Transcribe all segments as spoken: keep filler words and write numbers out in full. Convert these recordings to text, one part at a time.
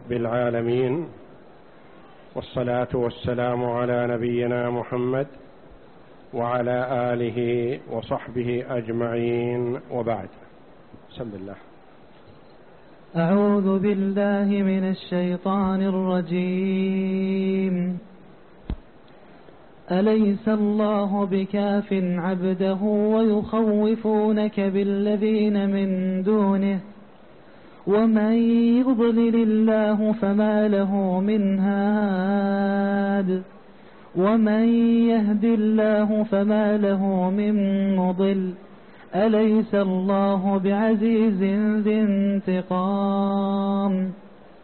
رب العالمين، والصلاة والسلام على نبينا محمد وعلى آله وصحبه أجمعين، وبعد. بسم الله. أعوذ بالله من الشيطان الرجيم. أليس الله بكاف عبده ويخوفونك بالذين من دونه ومن يضلل الله فما له من هاد ومن يهد الله فما له من مضل أليس الله بعزيز ذي انتقام.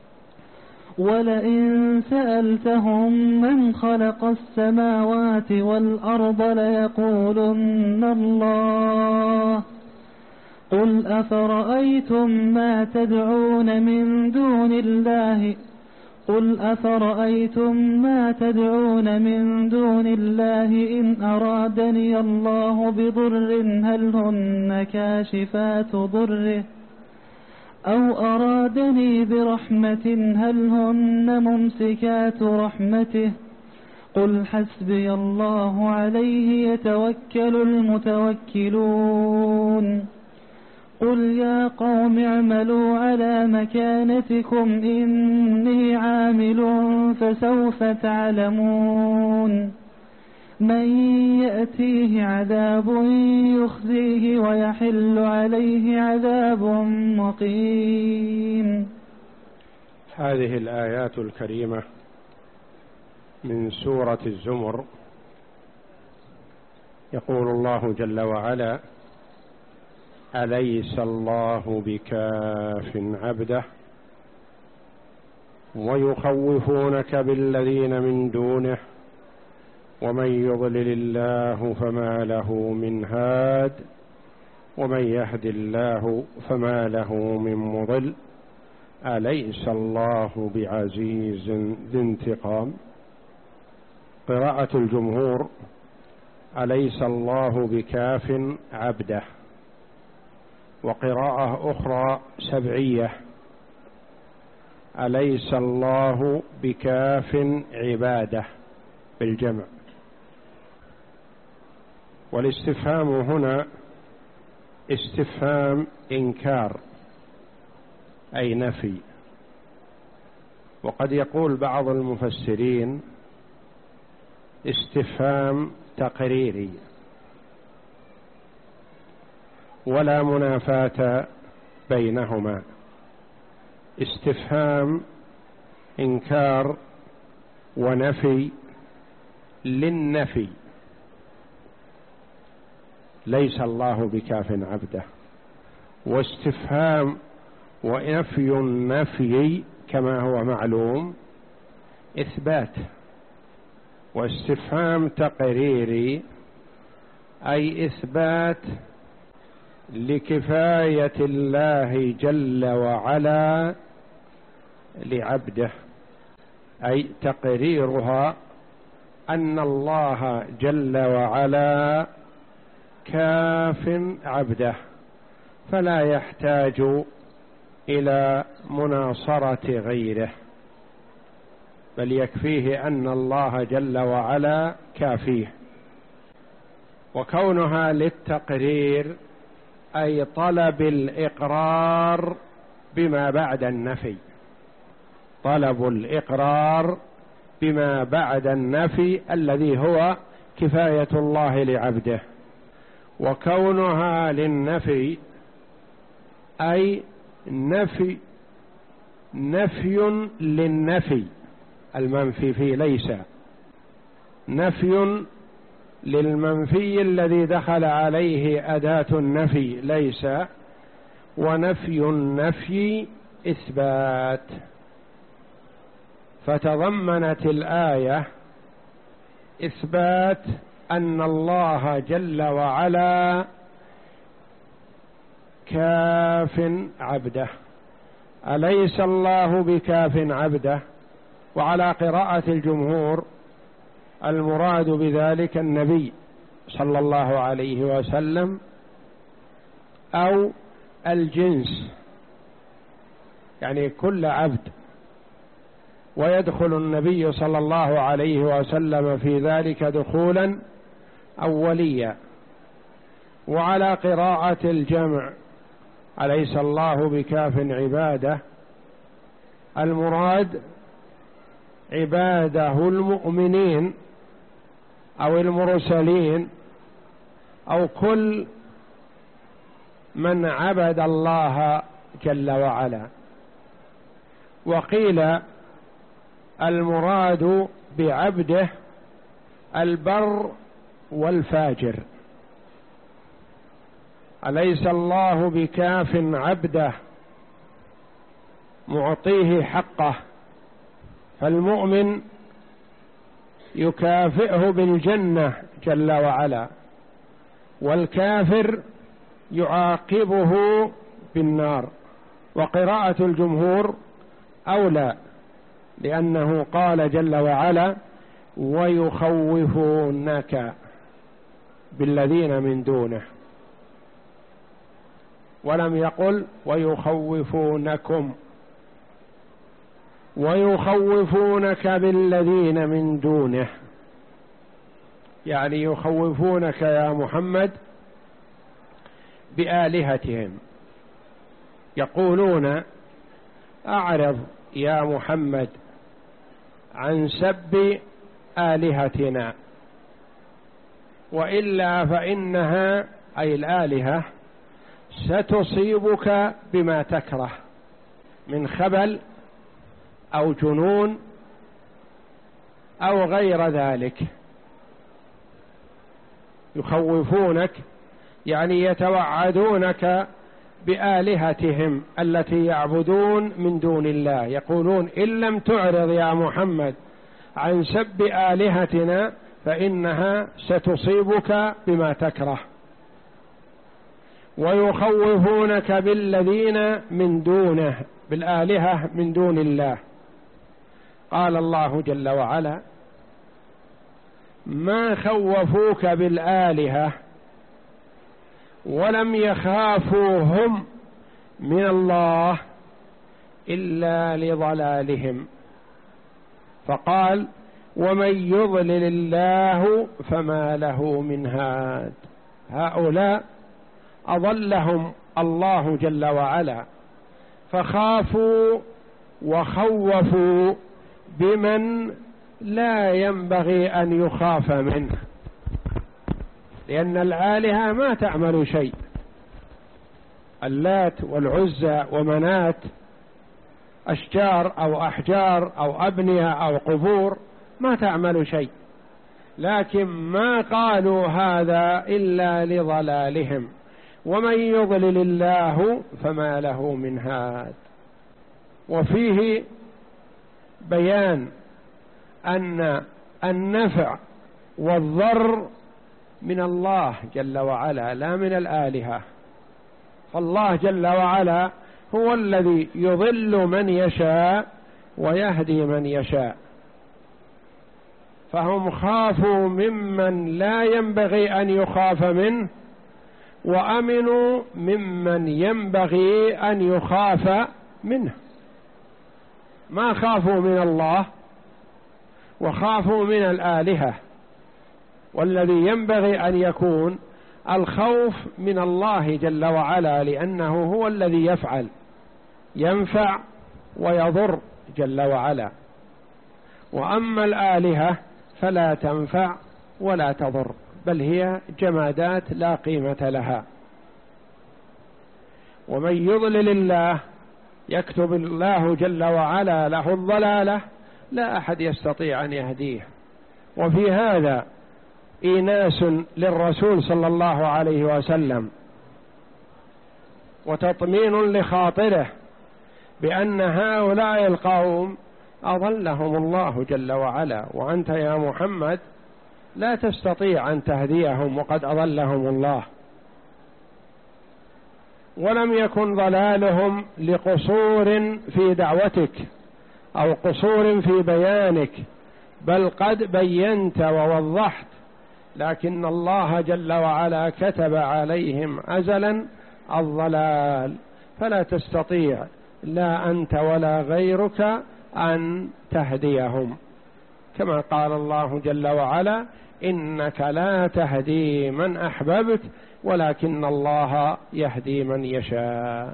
ولئن سألتهم من خلق السماوات والأرض ليقولن الله قل أفرأيتم ما تدعون من دون الله قل أفرأيتم ما تدعون من دون الله إن أرادني الله بضر هل هن كاشفات ضره أو أرادني برحمة هل هن ممسكات رحمته قل حسبي الله عليه يتوكل المتوكلون. قل يا قوم اعملوا على مكانتكم إني عامل فسوف تعلمون من يأتيه عذاب يخزيه ويحل عليه عذاب مقيم. هذه الآيات الكريمة من سورة الزمر يقول الله جل وعلا: أليس الله بكاف عبده ويخوفونك بالذين من دونه ومن يضلل الله فما له من هاد ومن يهد الله فما له من مضل أليس الله بعزيز ذي انتقام. قراءة الجمهور: أليس الله بكاف عبده. وقراءة أخرى سبعية: أليس الله بكاف عباده بالجمع. والاستفهام هنا استفهام إنكار أي نفي. وقد يقول بعض المفسرين استفهام تقريري، ولا منافاة بينهما. استفهام إنكار ونفي للنفي، ليس الله بكاف عبده. واستفهام ونفي النفي كما هو معلوم إثبات. واستفهام تقريري أي إثبات لكفاية الله جل وعلا لعبده، أي تقريرها أن الله جل وعلا كاف عبده فلا يحتاج إلى مناصرة غيره، بل يكفيه أن الله جل وعلا كافيه. وكونها للتقرير أي طلب الإقرار بما بعد النفي، طلب الإقرار بما بعد النفي الذي هو كفاية الله لعبده. وكونها للنفي أي نفي نفي للنفي، المنفي فيه ليس، نفي للمنفي الذي دخل عليه أداة النفي ليس، ونفي النفي إثبات. فتضمنت الآية إثبات أن الله جل وعلا كاف عبده. أليس الله بكاف عبده؟ وعلى قراءة الجمهور المراد بذلك النبي صلى الله عليه وسلم أو الجنس، يعني كل عبد ويدخل النبي صلى الله عليه وسلم في ذلك دخولا أوليا. وعلى قراءة الجمع أليس الله بكاف عباده، المراد عباده المؤمنين أو المرسلين أو كل من عبد الله جل وعلا. وقيل المراد بعبده البر والفاجر. أليس الله بكاف عبده معطيه حقه، فالمؤمن يكافئه بالجنة جل وعلا، والكافر يعاقبه بالنار. وقراءة الجمهور أولى، لأنه قال جل وعلا ويخوفونك بالذين من دونه، ولم يقل ويخوفونكم. ويخوفونك بالذين من دونه، يعني يخوفونك يا محمد بآلهتهم، يقولون أعرض يا محمد عن سب آلهتنا، وإلا فإنها أي الآلهة ستصيبك بما تكره من خبل أو جنون أو غير ذلك. يخوفونك يعني يتوعدونك بآلهتهم التي يعبدون من دون الله، يقولون إن لم تعرض يا محمد عن سب آلهتنا فإنها ستصيبك بما تكره. ويخوفونك بالذين من دونه، بالآلهة من دون الله. قال الله جل وعلا ما خوفوك بالآلهة ولم يخافوا هم من الله إلا لضلالهم، فقال ومن يضلل الله فما له من هاد. هؤلاء أضلهم الله جل وعلا، فخافوا وخوفوا بمن لا ينبغي أن يخاف منه، لأن الآلهة ما تعمل شيء. اللات والعزى ومنات أشجار أو أحجار أو أبنية أو قبور ما تعمل شيء، لكن ما قالوا هذا إلا لضلالهم. ومن يضلل الله فما له من هاد. وفيه بيان أن النفع والضر من الله جل وعلا لا من الآلهة. فالله جل وعلا هو الذي يضل من يشاء ويهدي من يشاء، فهم خافوا ممن لا ينبغي أن يخاف منه، وأمنوا ممن ينبغي أن يخاف منه. ما خافوا من الله وخافوا من الآلهة، والذي ينبغي أن يكون الخوف من الله جل وعلا، لأنه هو الذي يفعل، ينفع ويضر جل وعلا. وأما الآلهة فلا تنفع ولا تضر، بل هي جمادات لا قيمة لها. ومن يضلل الله يكتب الله جل وعلا له الضلالة، لا أحد يستطيع أن يهديه. وفي هذا إيناس للرسول صلى الله عليه وسلم وتطمين لخاطره بأن هؤلاء القوم أضلهم الله جل وعلا، وأنت يا محمد لا تستطيع أن تهديهم وقد أضلهم الله. ولم يكن ضلالهم لقصور في دعوتك أو قصور في بيانك، بل قد بينت ووضحت، لكن الله جل وعلا كتب عليهم أزلا الضلال، فلا تستطيع لا أنت ولا غيرك أن تهديهم، كما قال الله جل وعلا: إنك لا تهدي من أحببت ولكن الله يهدي من يشاء.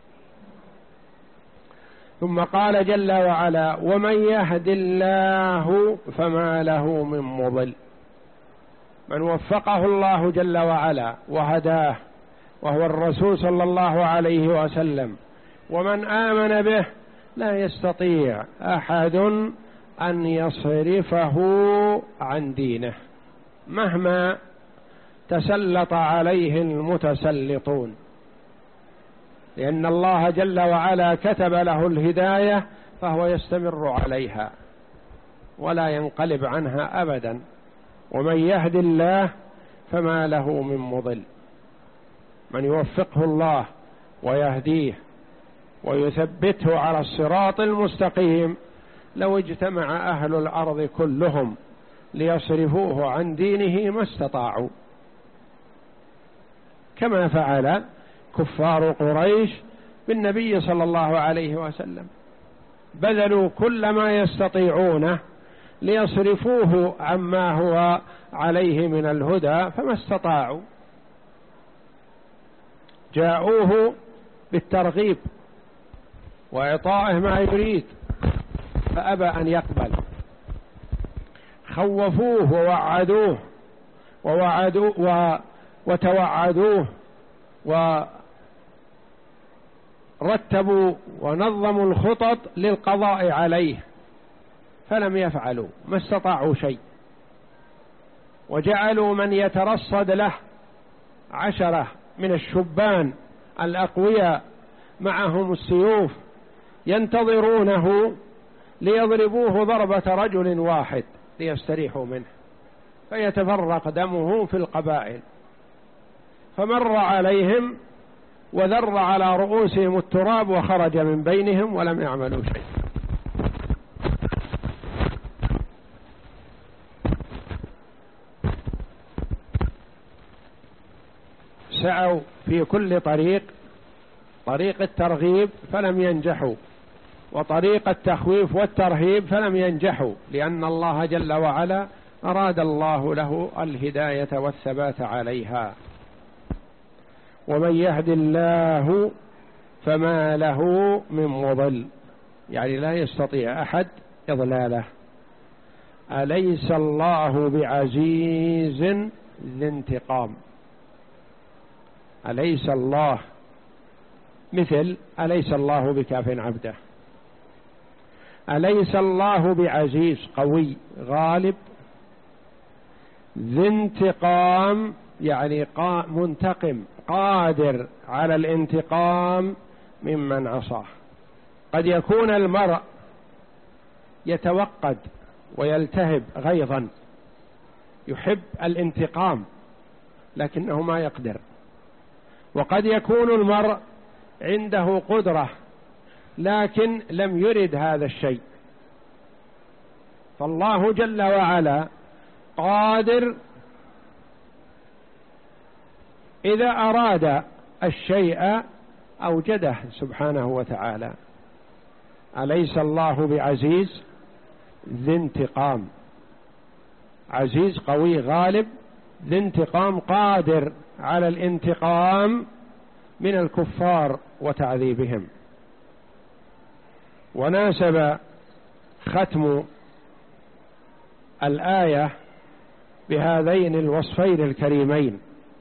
ثم قال جل وعلا: ومن يهد الله فما له من مضل. من وفقه الله جل وعلا وهداه وهو الرسول صلى الله عليه وسلم ومن آمن به لا يستطيع أحد أن يصرفه عن دينه مهما تسلط عليه المتسلطون، لأن الله جل وعلا كتب له الهداية فهو يستمر عليها ولا ينقلب عنها أبدا. ومن يهد الله فما له من مضل. من يوفقه الله ويهديه ويثبته على الصراط المستقيم، لو اجتمع أهل الأرض كلهم ليصرفوه عن دينه ما استطاعوا، كما فعل كفار قريش بالنبي صلى الله عليه وسلم، بذلوا كل ما يستطيعونه ليصرفوه عما هو عليه من الهدى فما استطاعوا. جاءوه بالترغيب وإعطائه ما يريد فأبى أن يقبل، خوفوه ووعدوه ووعدوه و وتوعدوه ورتبوا ونظموا الخطط للقضاء عليه فلم يفعلوا، ما استطاعوا شيء. وجعلوا من يترصد له عشرة من الشبان الأقوياء معهم السيوف ينتظرونه ليضربوه ضربة رجل واحد ليستريحوا منه فيتفرق دمه في القبائل. فمر عليهم وذر على رؤوسهم التراب وخرج من بينهم ولم يعملوا شيء. سعوا في كل طريق، طريق الترغيب فلم ينجحوا، وطريق التخويف والترهيب فلم ينجحوا، لأن الله جل وعلا أراد الله له الهداية والثبات عليها. ومن يهد الله فما له من مضل، يعني لا يستطيع أحد إضلاله. أليس الله بعزيز ذي انتقام. أليس الله مثل أليس الله بكاف عبده. أليس الله بعزيز قوي غالب، ذي انتقام يعني منتقم قادر على الانتقام ممن عصاه. قد يكون المرء يتوقد ويلتهب غيظا يحب الانتقام لكنه ما يقدر، وقد يكون المرء عنده قدرة لكن لم يرد هذا الشيء. فالله جل وعلا قادر إذا أراد الشيء أوجده سبحانه وتعالى. أليس الله بعزيز ذي انتقام، عزيز قوي غالب ذي انتقام قادر على الانتقام من الكفار وتعذيبهم. وناسب ختم الآية بهذين الوصفين الكريمين.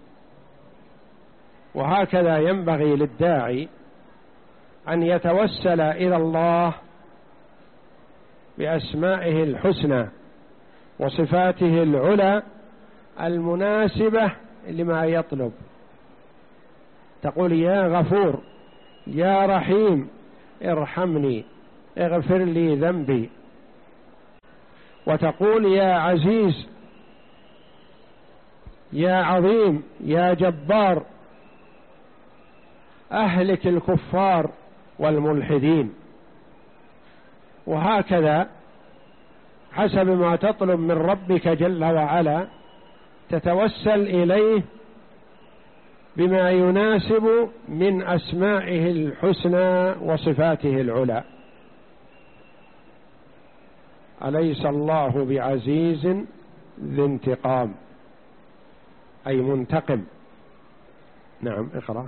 وهكذا ينبغي للداعي أن يتوسل إلى الله بأسمائه الحسنى وصفاته العلى المناسبة لما يطلب. تقول: يا غفور يا رحيم ارحمني اغفر لي ذنبي. وتقول: يا عزيز يا عظيم يا جبار أهلك الكفار والملحدين. وهكذا حسب ما تطلب من ربك جل وعلا تتوسل إليه بما يناسب من أسمائه الحسنى وصفاته العلى. أليس الله بعزيز ذي انتقام، أي منتقم. نعم اقرأ.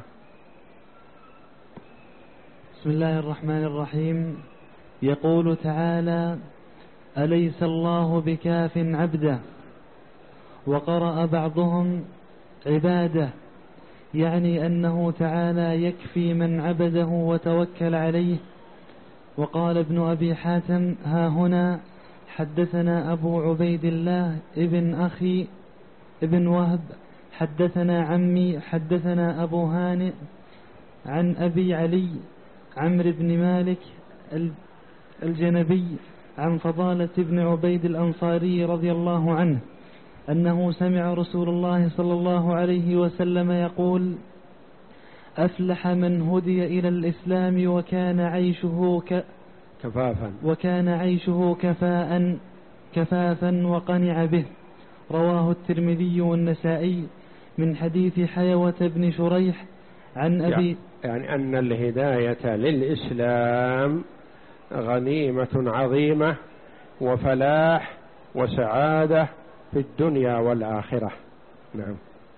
بسم الله الرحمن الرحيم. يقول تعالى: أليس الله بكاف عبده. وقرأ بعضهم عباده، يعني أنه تعالى يكفي من عبده وتوكل عليه. وقال ابن أبي حاتم: ها هنا حدثنا أبو عبيد الله ابن أخي ابن وهب حدثنا عمي حدثنا أبو هانئ عن أبي علي عمرو بن مالك الجنبي عن فضالة بن عبيد الأنصاري رضي الله عنه أنه سمع رسول الله صلى الله عليه وسلم يقول: أفلح من هدي إلى الإسلام وكان عيشه ك... كفافا وكان عيشه كفاء كفافا وقنع به. رواه الترمذي والنسائي من حديث حيوة بن شريح عن أبي. يعني أن الهداية للإسلام غنيمة عظيمة وفلاح وسعادة في الدنيا والآخرة. نعم.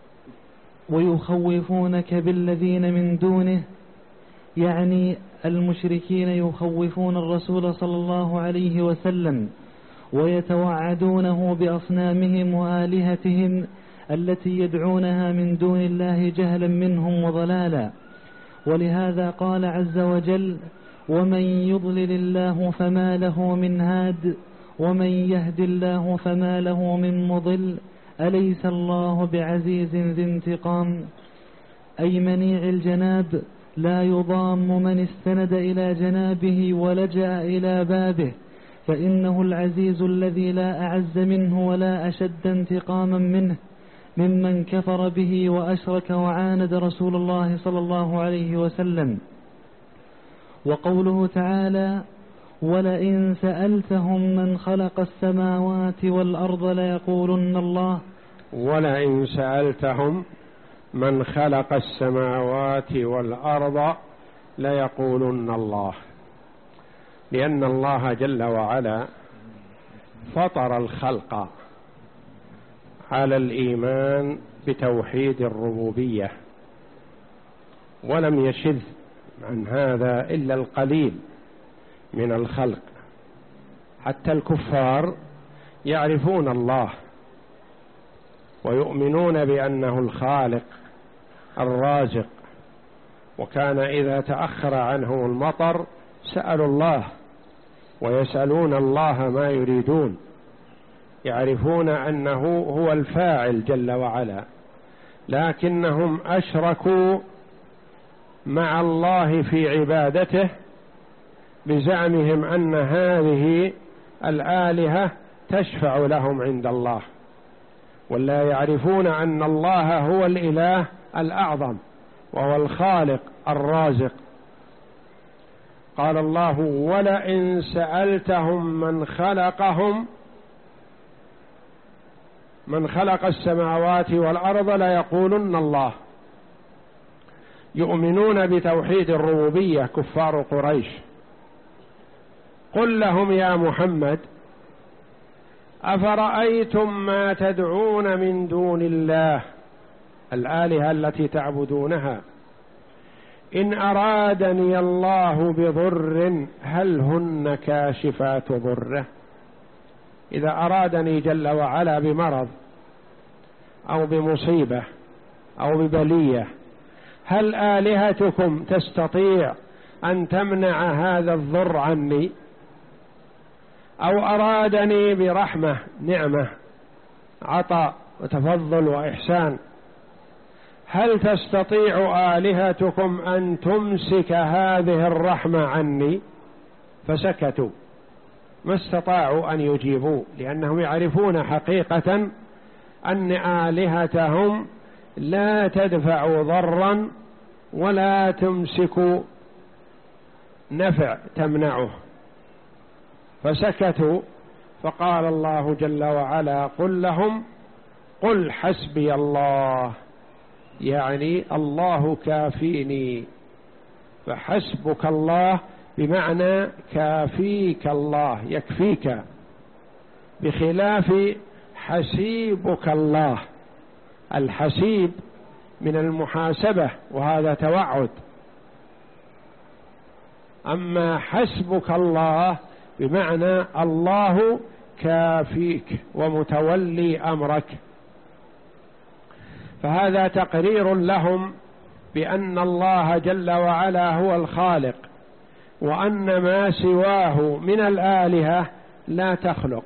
ويخوفونك بالذين من دونه، يعني المشركين يخوفون الرسول صلى الله عليه وسلم ويتوعدونه بأصنامهم وآلهتهم التي يدعونها من دون الله جهلا منهم وضلالا. ولهذا قال عز وجل: ومن يضلل الله فما له من هاد ومن يهد الله فما له من مضل أليس الله بعزيز ذي انتقام. أي منيع الجناب، لا يضام من استند إلى جنابه ولجأ إلى بابه، فإنه العزيز الذي لا أعز منه ولا أشد انتقاما منه ممن كفر به وأشرك وعاند رسول الله صلى الله عليه وسلم. وقوله تعالى: ولئن سألتهم من خلق السماوات والأرض ليقولن الله. ولئن سألتهم من خلق السماوات والأرض ليقولن الله، لأن الله جل وعلا فطر الخلق على الإيمان بتوحيد الربوبية، ولم يشذ عن هذا إلا القليل من الخلق. حتى الكفار يعرفون الله ويؤمنون بأنه الخالق الرازق، وكان إذا تأخر عنهم المطر سألوا الله ويسألون الله ما يريدون، يعرفون أنه هو الفاعل جل وعلا، لكنهم أشركوا مع الله في عبادته بزعمهم أن هذه الآلهة تشفع لهم عند الله، ولا يعرفون أن الله هو الإله الأعظم وهو الخالق الرازق. قال الله: ولئن سألتهم من خلقهم من خلق السماوات والأرض ليقولن الله. يؤمنون بتوحيد الربوبية كفار قريش. قل لهم يا محمد: أفرأيتم ما تدعون من دون الله، الآلهة التي تعبدونها، إن أرادني الله بضر هل هن كاشفات ضره؟ إذا أرادني جل وعلا بمرض أو بمصيبة أو ببلية، هل آلهتكم تستطيع أن تمنع هذا الضر عني؟ أو أرادني برحمة نعمة عطاء وتفضل وإحسان، هل تستطيع آلهتكم أن تمسك هذه الرحمة عني؟ فسكتوا، ما استطاعوا أن يجيبوا، لأنهم يعرفون حقيقة أن آلهتهم لا تدفع ضرا ولا تمسك نفع تمنعه، فسكتوا. فقال الله جل وعلا: قل لهم قل حسبي الله، يعني الله كافيني. فحسبك الله بمعنى كافيك الله، يكفيك بخلاف حسيبك الله. الحسيب من المحاسبة وهذا توعد، أما حسبك الله بمعنى الله كافيك ومتولي أمرك. فهذا تقرير لهم بأن الله جل وعلا هو الخالق، وأن ما سواه من الآلهة لا تخلق،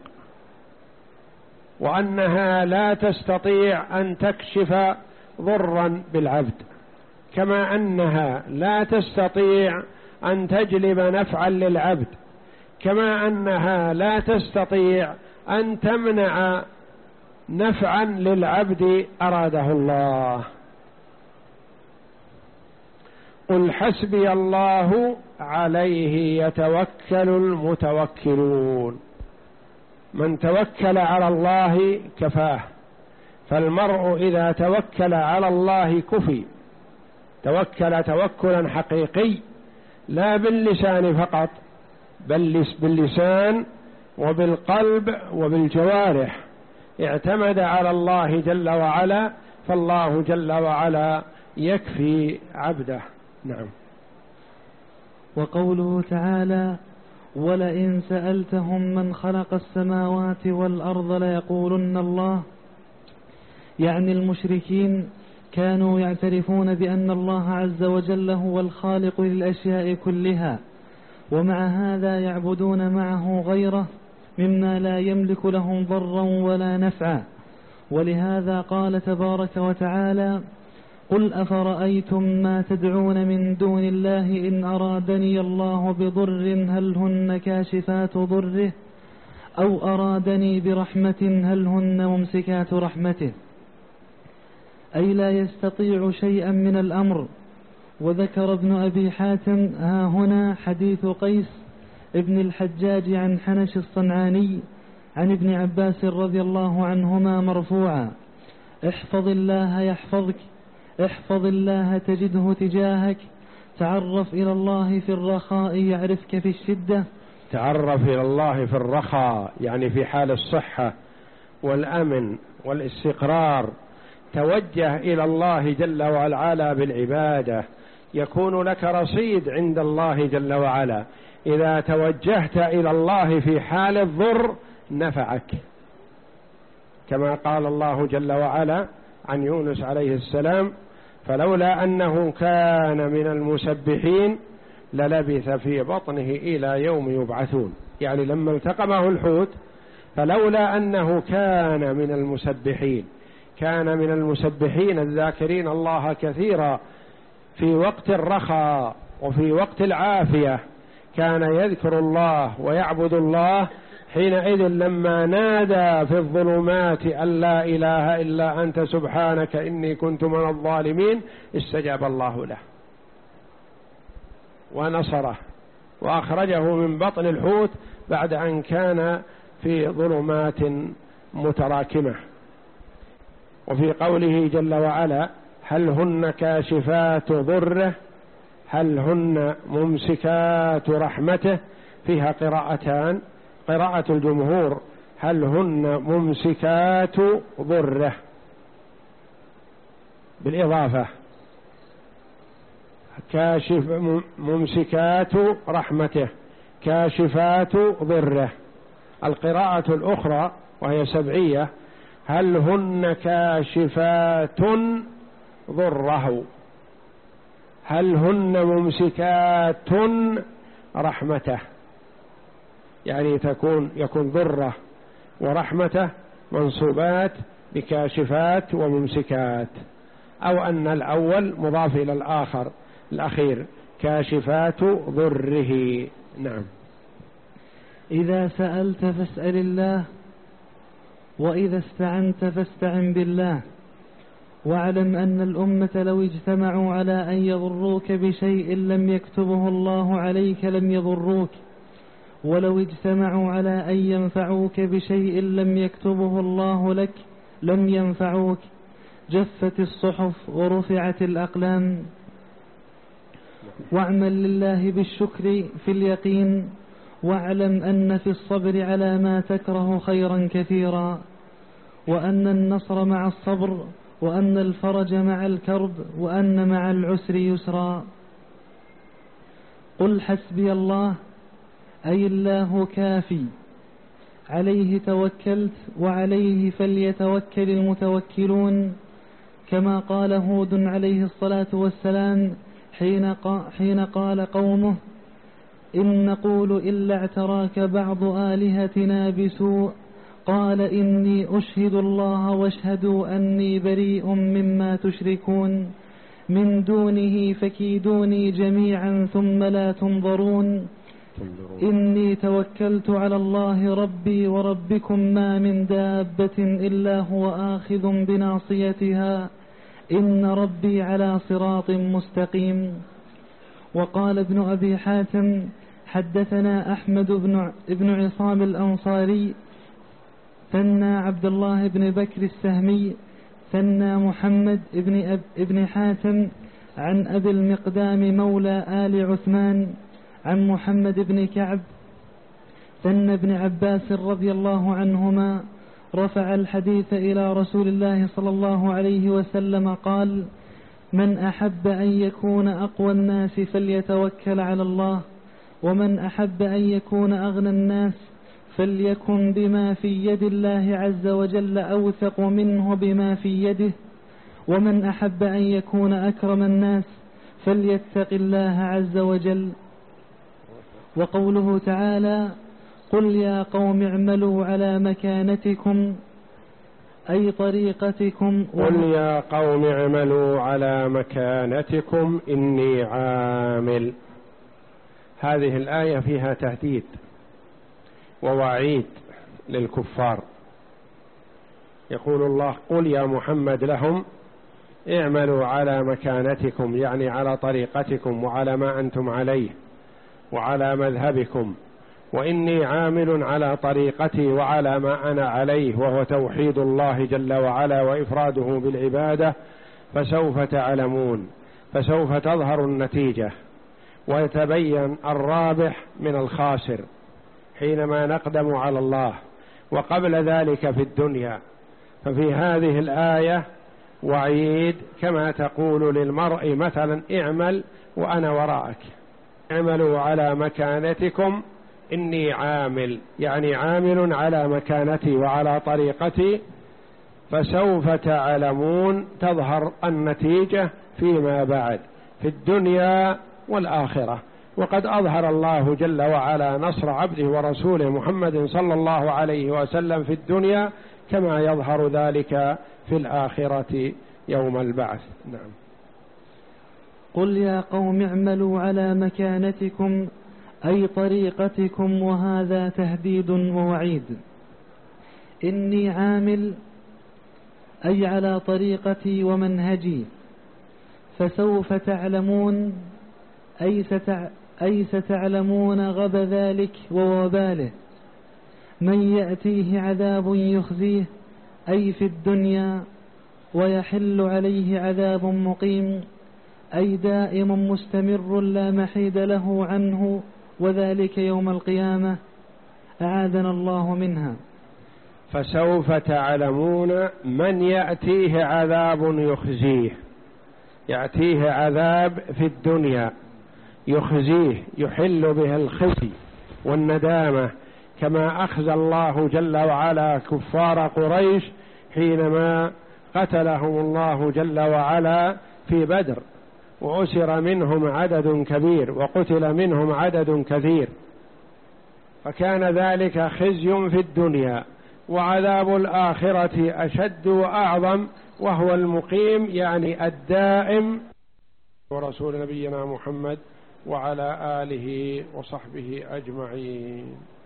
وأنها لا تستطيع أن تكشف ضرا بالعبد، كما أنها لا تستطيع أن تجلب نفعا للعبد، كما أنها لا تستطيع أن تمنع نفعا للعبد أراده الله. قل حسبي الله عليه يتوكل المتوكلون. من توكل على الله كفاه، فالمرء إذا توكل على الله كفي، توكل توكلا حقيقي لا باللسان فقط، بل باللسان وبالقلب وبالجوارح، اعتمد على الله جل وعلا، فالله جل وعلا يكفي عبده. نعم. وقوله تعالى: ولئن سألتهم من خلق السماوات والأرض ليقولن الله، يعني المشركين كانوا يعترفون بأن الله عز وجل هو الخالق للأشياء كلها، ومع هذا يعبدون معه غيره مما لا يملك لهم ضرا ولا نفعا. ولهذا قال تبارك وتعالى: قل أفرأيتم ما تدعون من دون الله إن أرادني الله بضر هل هن كاشفات ضره أو أرادني برحمة هل هن ممسكات رحمته، أي لا يستطيع شيئا من الأمر. وذكر ابن أبي حاتم ها هنا حديث قيس ابن الحجاج عن حنش الصنعاني عن ابن عباس رضي الله عنهما مرفوعا: احفظ الله يحفظك، احفظ الله تجده تجاهك، تعرف إلى الله في الرخاء يعرفك في الشدة. تعرف إلى الله في الرخاء يعني في حال الصحة والأمن والاستقرار، توجه إلى الله جل وعلا بالعبادة، يكون لك رصيد عند الله جل وعلا. إذا توجهت إلى الله في حال الضر نفعك، كما قال الله جل وعلا عن يونس عليه السلام: فلولا أنه كان من المسبحين للبث في بطنه إلى يوم يبعثون. يعني لما التقمه الحوت فلولا أنه كان من المسبحين، كان من المسبحين الذاكرين الله كثيرا في وقت الرخاء وفي وقت العافية، كان يذكر الله ويعبد الله. حينئذ لما نادى في الظلمات أن لا إله إلا أنت سبحانك إني كنت من الظالمين، استجاب الله له ونصره وأخرجه من بطن الحوت بعد أن كان في ظلمات متراكمة. وفي قوله جل وعلا: هل هن كاشفات ضره هل هن ممسكات رحمته، فيها قراءتان: قراءة الجمهور هل هن ممسكات ضره بالإضافة، كاشف ممسكات رحمته كاشفات ضره. القراءة الأخرى وهي سبعية: هل هن كاشفات ضره هل هن ممسكات رحمته، يعني تكون يكون ضره ورحمته منصوبات بكاشفات وممسكات، أو أن الأول مضاف إلى الآخر الأخير كاشفات ضره. نعم. إذا سألت فاسأل الله، وإذا استعنت فاستعن بالله، واعلم أن الأمة لو اجتمعوا على أن يضروك بشيء لم يكتبه الله عليك لم يضروك، ولو اجتمعوا على أن ينفعوك بشيء لم يكتبه الله لك لم ينفعوك. جفت الصحف ورفعت الأقلام. واعمل لله بالشكر في اليقين، واعلم أن في الصبر على ما تكره خيرا كثيرا، وأن النصر مع الصبر، وأن الفرج مع الكرب، وأن مع العسر يسرا. قل حسبي الله، أي الله كافي، عليه توكلت وعليه فليتوكل المتوكلون، كما قال هود عليه الصلاة والسلام حين قال قومه إن نقول إلا اعتراك بعض آلهتنا بسوء، قال إني أشهد الله واشهدوا أني بريء مما تشركون من دونه فكيدوني جميعا ثم لا تنظرون. إني توكلت على الله ربي وربكم ما من دابة إلا هو آخذ بناصيتها إن ربي على صراط مستقيم. وقال ابن أبي حاتم حدثنا أحمد بن, بن عصام الأنصاري ثنى عبد الله بن بكر السهمي ثنى محمد بن, أب ابن حاتم عن أبي المقدام مولى آل عثمان عن محمد بن كعب ثنى ابن عباس رضي الله عنهما رفع الحديث إلى رسول الله صلى الله عليه وسلم قال من أحب أن يكون أقوى الناس فليتوكل على الله، ومن أحب أن يكون أغنى الناس فليكن بما في يد الله عز وجل أوثق منه بما في يده، ومن أحب أن يكون أكرم الناس فليتق الله عز وجل. وقوله تعالى قل يا قوم اعملوا على مكانتكم أي طريقتكم. قل يا قوم اعملوا على مكانتكم إني عامل. هذه الآية فيها تهديد ووعيد للكفار. يقول الله قل يا محمد لهم اعملوا على مكانتكم، يعني على طريقتكم وعلى ما أنتم عليه وعلى مذهبكم، وإني عامل على طريقتي وعلى ما أنا عليه، وهو توحيد الله جل وعلا وإفراده بالعبادة، فسوف تعلمون، فسوف تظهر النتيجة ويتبين الرابح من الخاسر حينما نقدم على الله، وقبل ذلك في الدنيا. ففي هذه الآية وعيد كما تقول للمرء مثلا اعمل وأنا وراءك، اعملوا على مكانتكم إني عامل، يعني عامل على مكانتي وعلى طريقتي، فسوف تعلمون، تظهر النتيجة فيما بعد في الدنيا والآخرة. وقد أظهر الله جل وعلا نصر عبده ورسوله محمد صلى الله عليه وسلم في الدنيا، كما يظهر ذلك في الآخرة يوم البعث. نعم. قل يا قوم اعملوا على مكانتكم أي طريقتكم، وهذا تهديد ووعيد. إني عامل أي على طريقتي ومنهجي، فسوف تعلمون أي, ستع أي ستعلمون غب ذلك ووباله، من يأتيه عذاب يخزيه أي في الدنيا، ويحل عليه عذاب مقيم أي دائم مستمر لا محيد له عنه، وذلك يوم القيامة، أعاذنا الله منها. فسوف تعلمون من يأتيه عذاب يخزيه، يأتيه عذاب في الدنيا يخزيه، يحل به الخزي والندامة، كما أخزى الله جل وعلا كفار قريش حينما قتلهم الله جل وعلا في بدر، وأسر منهم عدد كبير وقتل منهم عدد كثير، فكان ذلك خزي في الدنيا، وعذاب الآخرة أشد وأعظم، وهو المقيم يعني الدائم. ورسول نبينا محمد وعلى آله وصحبه أجمعين.